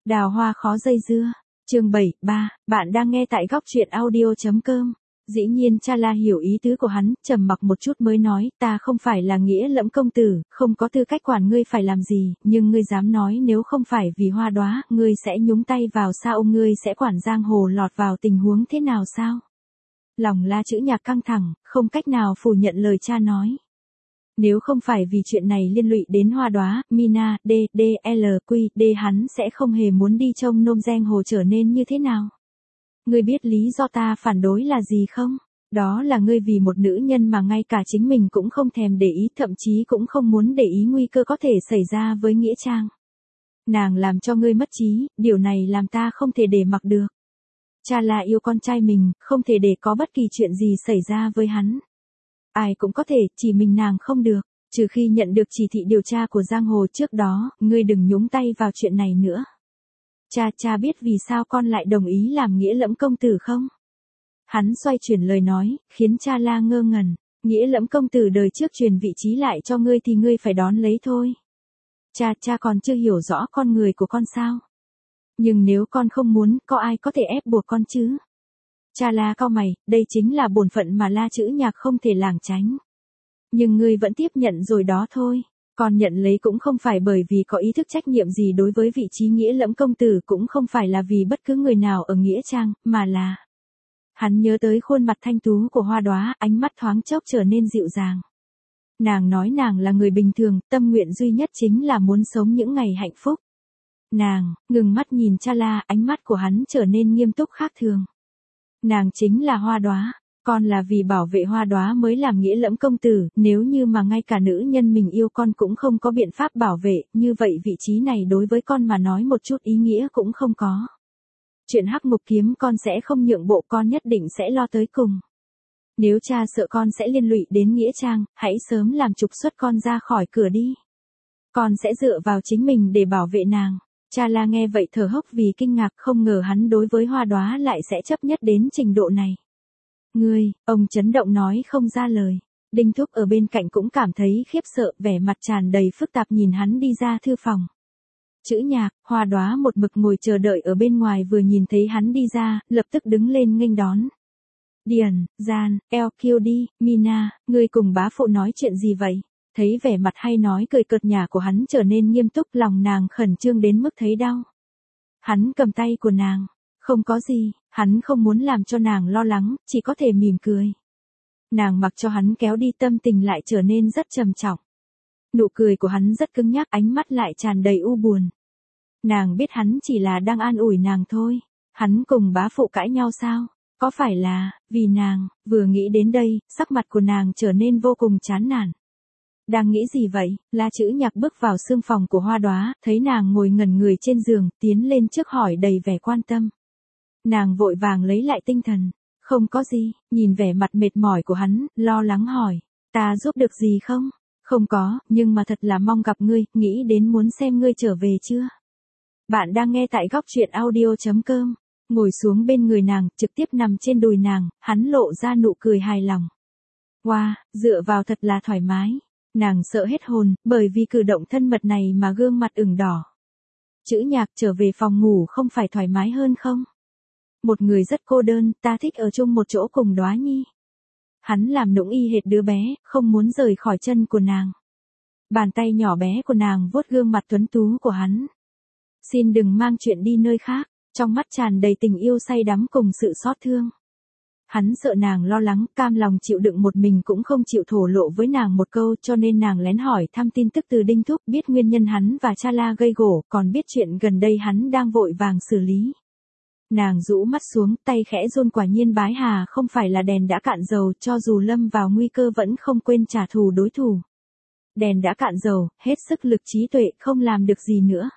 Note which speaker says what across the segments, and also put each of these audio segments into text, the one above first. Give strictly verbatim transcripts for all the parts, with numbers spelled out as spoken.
Speaker 1: Đào hoa khó dây dưa. Chương bảy, ba, bạn đang nghe tại góc truyện audio chấm com. Dĩ nhiên Cha-la hiểu ý tứ của hắn, trầm mặc một chút mới nói, ta không phải là nghĩa lẫm công tử, không có tư cách quản ngươi phải làm gì, nhưng ngươi dám nói nếu không phải vì Hoa Đóa, ngươi sẽ nhúng tay vào sao, ngươi sẽ quản giang hồ lọt vào tình huống thế nào sao? Lòng La Chữ Nhạc căng thẳng, không cách nào phủ nhận lời cha nói. Nếu không phải vì chuyện này liên lụy đến Hoa Đóa, Mina, D, D, L, Q, D hắn sẽ không hề muốn đi trông nom giang hồ trở nên như thế nào. Ngươi biết lý do ta phản đối là gì không? Đó là ngươi vì một nữ nhân mà ngay cả chính mình cũng không thèm để ý, thậm chí cũng không muốn để ý nguy cơ có thể xảy ra với Nghĩa Trang. Nàng làm cho ngươi mất trí, điều này làm ta không thể để mặc được. Cha-la yêu con trai mình, không thể để có bất kỳ chuyện gì xảy ra với hắn. Ai cũng có thể, chỉ mình nàng không được, trừ khi nhận được chỉ thị điều tra của giang hồ trước đó, ngươi đừng nhúng tay vào chuyện này nữa. Cha, cha biết vì sao con lại đồng ý làm nghĩa lẫm công tử không? Hắn xoay chuyển lời nói, khiến Cha-la ngơ ngẩn. Nghĩa lẫm công tử đời trước truyền vị trí lại cho ngươi thì ngươi phải đón lấy thôi. Cha, cha còn chưa hiểu rõ con người của con sao? Nhưng nếu con không muốn, có ai có thể ép buộc con chứ? Cha-la cau mày, đây chính là bổn phận mà La Chữ Nhạc không thể lảng tránh. Nhưng ngươi vẫn tiếp nhận rồi đó thôi. Con nhận lấy cũng không phải bởi vì có ý thức trách nhiệm gì đối với vị trí nghĩa lẫm công tử, cũng không phải là vì bất cứ người nào ở Nghĩa Trang, mà là... Hắn nhớ tới khuôn mặt thanh tú của Hoa Đóa, ánh mắt thoáng chốc trở nên dịu dàng. Nàng nói nàng là người bình thường, tâm nguyện duy nhất chính là muốn sống những ngày hạnh phúc. Nàng, ngừng mắt nhìn Cha-la, ánh mắt của hắn trở nên nghiêm túc khác thường. Nàng chính là Hoa Đóa. Con là vì bảo vệ Hoa Đóa mới làm nghĩa lẫm công tử, nếu như mà ngay cả nữ nhân mình yêu con cũng không có biện pháp bảo vệ, như vậy vị trí này đối với con mà nói một chút ý nghĩa cũng không có. Chuyện Hắc Ngục Kiếm con sẽ không nhượng bộ, con nhất định sẽ lo tới cùng. Nếu cha sợ con sẽ liên lụy đến Nghĩa Trang, hãy sớm làm trục xuất con ra khỏi cửa đi. Con sẽ dựa vào chính mình để bảo vệ nàng. Cha-la nghe vậy thở hốc vì kinh ngạc, không ngờ hắn đối với Hoa Đóa lại sẽ chấp nhất đến trình độ này. Ngươi, ông chấn động nói không ra lời. Đinh Thúc ở bên cạnh cũng cảm thấy khiếp sợ, vẻ mặt tràn đầy phức tạp nhìn hắn đi ra thư phòng. Chữ Nhạc, Hoa Đóa một mực ngồi chờ đợi ở bên ngoài vừa nhìn thấy hắn đi ra, lập tức đứng lên nghênh đón. Điền, Gian, eo kiêu đi, Mina, ngươi cùng bá phụ nói chuyện gì vậy? Thấy vẻ mặt hay nói cười cợt nhả của hắn trở nên nghiêm túc, lòng nàng khẩn trương đến mức thấy đau. Hắn cầm tay của nàng. Không có gì, hắn không muốn làm cho nàng lo lắng, chỉ có thể mỉm cười. Nàng mặc cho hắn kéo đi, tâm tình lại trở nên rất trầm trọng. Nụ cười của hắn rất cứng nhắc, ánh mắt lại tràn đầy u buồn. Nàng biết hắn chỉ là đang an ủi nàng thôi. Hắn cùng bá phụ cãi nhau sao? Có phải là, vì nàng? Vừa nghĩ đến đây, sắc mặt của nàng trở nên vô cùng chán nản. Đang nghĩ gì vậy? La Chữ Nhạc bước vào sương phòng của Hoa Đóa, thấy nàng ngồi ngẩn người trên giường, tiến lên trước hỏi đầy vẻ quan tâm. Nàng vội vàng lấy lại tinh thần. Không có gì, nhìn vẻ mặt mệt mỏi của hắn, lo lắng hỏi. Ta giúp được gì không? Không có, nhưng mà thật là mong gặp ngươi, nghĩ đến muốn xem ngươi trở về chưa? Bạn đang nghe tại góc truyện audio chấm com. Ngồi xuống bên người nàng, trực tiếp nằm trên đùi nàng, hắn lộ ra nụ cười hài lòng. Wow, dựa vào thật là thoải mái. Nàng sợ hết hồn, bởi vì cử động thân mật này mà gương mặt ửng đỏ. Chữ Nhạc, trở về phòng ngủ không phải thoải mái hơn không? Một người rất cô đơn, ta thích ở chung một chỗ cùng Đóa Nhi. Hắn làm nũng y hệt đứa bé, không muốn rời khỏi chân của nàng. Bàn tay nhỏ bé của nàng vuốt gương mặt tuấn tú của hắn. Xin đừng mang chuyện đi nơi khác, trong mắt tràn đầy tình yêu say đắm cùng sự xót thương. Hắn sợ nàng lo lắng, cam lòng chịu đựng một mình cũng không chịu thổ lộ với nàng một câu, cho nên nàng lén hỏi thăm tin tức từ Đinh Thúc, biết nguyên nhân hắn và Cha-la gây gổ, còn biết chuyện gần đây hắn đang vội vàng xử lý. Nàng rũ mắt xuống, tay khẽ run, quả nhiên Bái Hà không phải là đèn đã cạn dầu, cho dù lâm vào nguy cơ vẫn không quên trả thù đối thủ. Đèn đã cạn dầu, hết sức lực trí tuệ, không làm được gì nữa.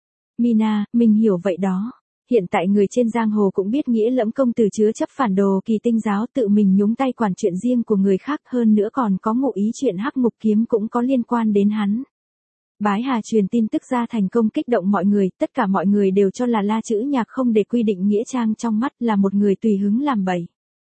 Speaker 1: Mina, mình hiểu vậy đó. Hiện tại người trên giang hồ cũng biết nghĩa lẫm công tử chứa chấp phản đồ Kỳ Tinh giáo, tự mình nhúng tay quản chuyện riêng của người khác, hơn nữa còn có ngụ ý chuyện Hắc Ngục Kiếm cũng có liên quan đến hắn. Bái Hà truyền tin tức ra thành công kích động mọi người, tất cả mọi người đều cho là La Chữ Nhạc không để quy định Nghĩa Trang trong mắt, là một người tùy hứng làm bậy.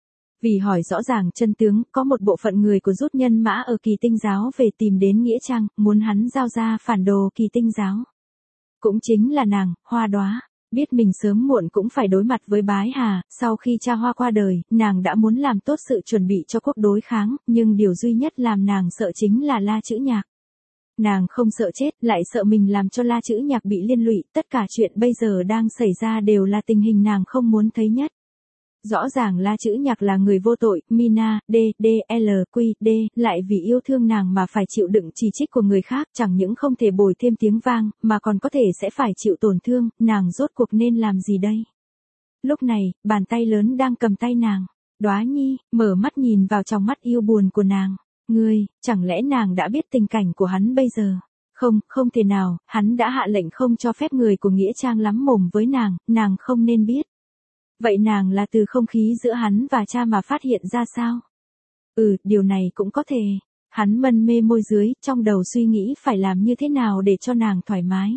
Speaker 1: Vì hỏi rõ ràng chân tướng, có một bộ phận người của rút nhân mã ở Kỳ Tinh giáo về tìm đến Nghĩa Trang, muốn hắn giao ra phản đồ Kỳ Tinh giáo. Cũng chính là nàng, Hoa Đóa. Biết mình sớm muộn cũng phải đối mặt với Bái Hà, sau khi cha Hoa qua đời, nàng đã muốn làm tốt sự chuẩn bị cho cuộc đối kháng, nhưng điều duy nhất làm nàng sợ chính là La Chữ Nhạc. Nàng không sợ chết, lại sợ mình làm cho La Chữ Nhạc bị liên lụy, tất cả chuyện bây giờ đang xảy ra đều là tình hình nàng không muốn thấy nhất. Rõ ràng La Chữ Nhạc là người vô tội, Mina, D, D, L, Q, D, lại vì yêu thương nàng mà phải chịu đựng chỉ trích của người khác, chẳng những không thể bồi thêm tiếng vang, mà còn có thể sẽ phải chịu tổn thương, nàng rốt cuộc nên làm gì đây? Lúc này, bàn tay lớn đang cầm tay nàng. Đóa Nhi, mở mắt nhìn vào trong mắt yêu buồn của nàng. Ngươi, chẳng lẽ nàng đã biết tình cảnh của hắn bây giờ? Không, không thể nào, hắn đã hạ lệnh không cho phép người của Nghĩa Trang lắm mồm với nàng, nàng không nên biết. Vậy nàng là từ không khí giữa hắn và cha mà phát hiện ra sao? Ừ, điều này cũng có thể. Hắn mân mê môi dưới, trong đầu suy nghĩ phải làm như thế nào để cho nàng thoải mái.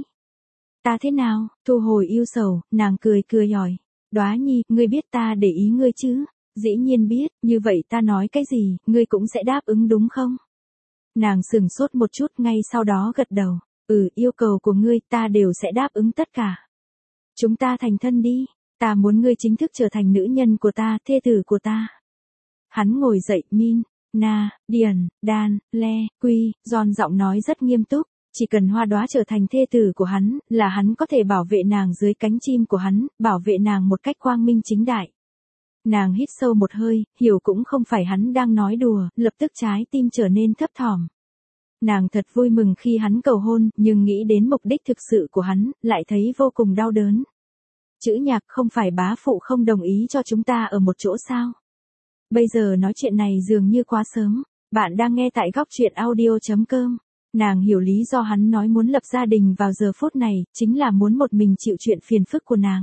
Speaker 1: Ta thế nào? Thu hồi yêu sầu, nàng cười cười hỏi. Đóa Nhi, ngươi biết ta để ý ngươi chứ? Dĩ nhiên biết, như vậy ta nói cái gì, ngươi cũng sẽ đáp ứng đúng không? Nàng sửng sốt một chút ngay sau đó gật đầu. Ừ, yêu cầu của ngươi ta đều sẽ đáp ứng tất cả. Chúng ta thành thân đi. Ta muốn ngươi chính thức trở thành nữ nhân của ta, thê tử của ta. Hắn ngồi dậy, Min, Na, Điền, Dan, Le, Quy, giòn giọng nói rất nghiêm túc. Chỉ cần Hoa Đóa trở thành thê tử của hắn, là hắn có thể bảo vệ nàng dưới cánh chim của hắn, bảo vệ nàng một cách quang minh chính đại. Nàng hít sâu một hơi, hiểu cũng không phải hắn đang nói đùa, lập tức trái tim trở nên thấp thỏm. Nàng thật vui mừng khi hắn cầu hôn, nhưng nghĩ đến mục đích thực sự của hắn, lại thấy vô cùng đau đớn. Chữ Nhạc, không phải bá phụ không đồng ý cho chúng ta ở một chỗ sao? Bây giờ nói chuyện này dường như quá sớm. Bạn đang nghe tại góc truyện audio chấm com. Nàng hiểu lý do hắn nói muốn lập gia đình vào giờ phút này, chính là muốn một mình chịu chuyện phiền phức của nàng.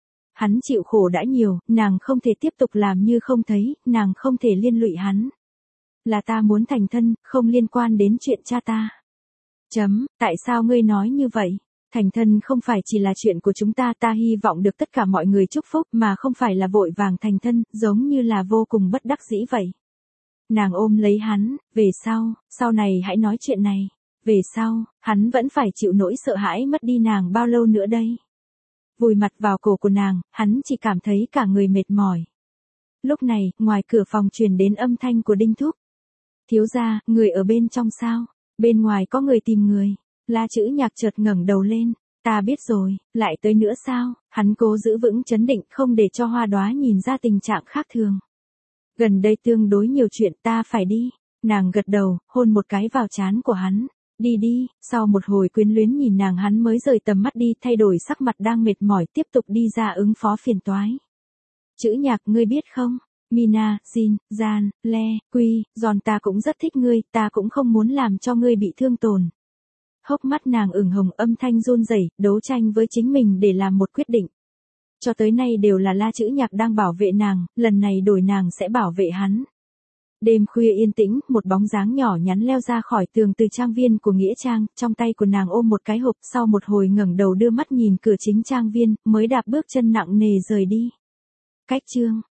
Speaker 1: Hắn chịu khổ đã nhiều, nàng không thể tiếp tục làm như không thấy, nàng không thể liên lụy hắn. Là ta muốn thành thân, không liên quan đến chuyện cha ta. Chấm, tại sao ngươi nói như vậy? Thành thân không phải chỉ là chuyện của chúng ta, ta hy vọng được tất cả mọi người chúc phúc mà không phải là vội vàng thành thân, giống như là vô cùng bất đắc dĩ vậy. Nàng ôm lấy hắn, về sau, sau này hãy nói chuyện này. Về sau, hắn vẫn phải chịu nỗi sợ hãi mất đi nàng bao lâu nữa đây? Vùi mặt vào cổ của nàng, hắn chỉ cảm thấy cả người mệt mỏi. Lúc này, ngoài cửa phòng truyền đến âm thanh của Đinh Thúc. Thiếu gia, người ở bên trong sao? Bên ngoài có người tìm người. La Chữ Nhạc chợt ngẩng đầu lên. Ta biết rồi, lại tới nữa sao? Hắn cố giữ vững chấn định không để cho Hoa Đóa nhìn ra tình trạng khác thường. Gần đây tương đối nhiều chuyện, ta phải đi. Nàng gật đầu, hôn một cái vào trán của hắn. Đi đi, sau một hồi quyến luyến nhìn nàng hắn mới rời tầm mắt đi, thay đổi sắc mặt đang mệt mỏi, tiếp tục đi ra ứng phó phiền toái. Chữ Nhạc, ngươi biết không? Mina, Jin, Gian, Le, Quy, giòn ta cũng rất thích ngươi, ta cũng không muốn làm cho ngươi bị thương tổn. Hốc mắt nàng ửng hồng, âm thanh run rẩy, đấu tranh với chính mình để làm một quyết định. Cho tới nay đều là La Chữ Nhạc đang bảo vệ nàng, lần này đổi nàng sẽ bảo vệ hắn. Đêm khuya yên tĩnh, một bóng dáng nhỏ nhắn leo ra khỏi tường từ trang viên của Nghĩa Trang, trong tay của nàng ôm một cái hộp, sau một hồi ngẩng đầu đưa mắt nhìn cửa chính trang viên, mới đạp bước chân nặng nề rời đi. Cách chương